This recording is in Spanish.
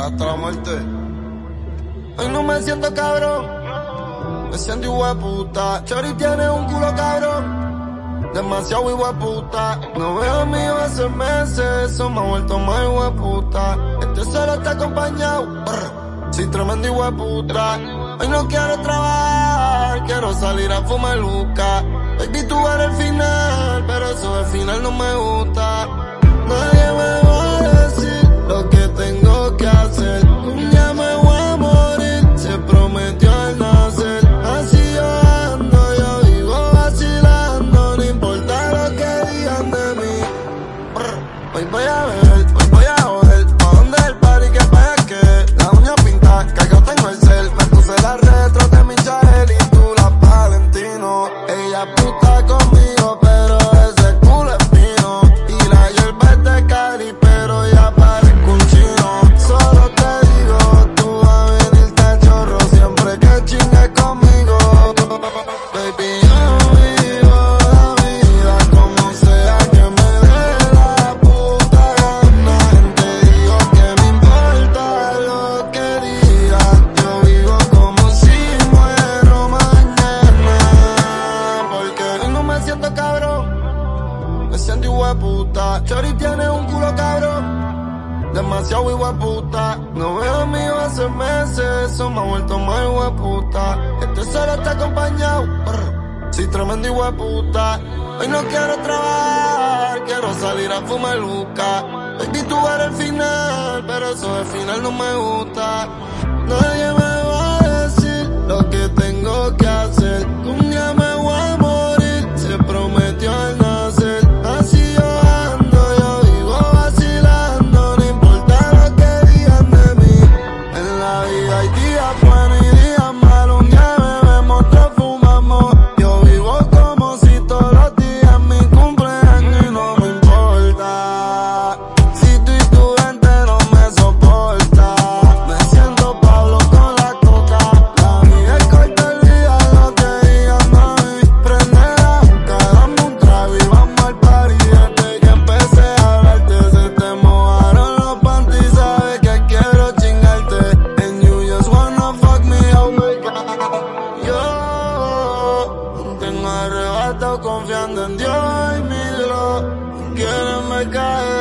hasta la muerte. Hoy no me siento cabrón, me siento hijueputa. Chori tiene un culo cabrón, demasiado hijueputa. No veo a mi hijo hace meses, eso me ha vuelto más hijueputa. Este solo está acompañado, soy tremendo hijueputa. Hoy no quiero trabajar, quiero salir a fumar luca. Baby, tú eres el final, pero eso del final no me gusta. Nadie me va a decir lo que tengo que hacer. Un día me voy a morir, se prometió al nacer. Así yo ando, yo vivo vacilando, no importa lo que digan de mí. Hoy voy a beber, hoy voy a joder. ¿Pa' dónde el party? Que vaya que la uña pinta, que yo tengo el cel. Me puse la retro de mi Chahel y tú la Valentino. Ella puta conmigo, pero ese culo es fino. Y la hierba es de Cari, pero ya parezco un chino. Solo te digo, tú vas a venirte al chorro siempre que chingues conmigo. Baby, yo vivo la vida como sea que me dé la puta gana. Gente, digo que me importa lo que digan. Yo vivo como si muero mañana. Porque hoy no me siento cabrón, me siento hijueputa. Chori tiene un culo cabrón, demasiado hijueputa. No veo a mi hijo hace meses, eso me ha vuelto más hijueputa. Este solo está acompañado, soy tremendo hijueputa. Hoy no quiero trabajar, quiero salir a fumar luca. Baby, tú eres el final, pero eso del final no me gusta. Nadie me va a decir lo que tengo que hacer. Un día me voy a morir, se prometió al nacer. Así yo ando, yo vivo vacilando, no importa lo que digan de mí. En la vida hay días buenos y días malos. Un día bebemos, otro fumamos. Yo vivo como si todos los días mi cumpleaños y no me importa. Si tú y tu gente no me soporta, me siento Pablo con la coca. La vida es corta, olvida lo que digan de mí. Prende la juca, dame un trago y vamos al party. Desde que empecé a hablarte se te mojaron los panties. Sabes que quiero chingarte and you just wanna fuck me, oh my God. Yo tengo arrebatado confiando en Dios y mi Dios. Quieren ver caer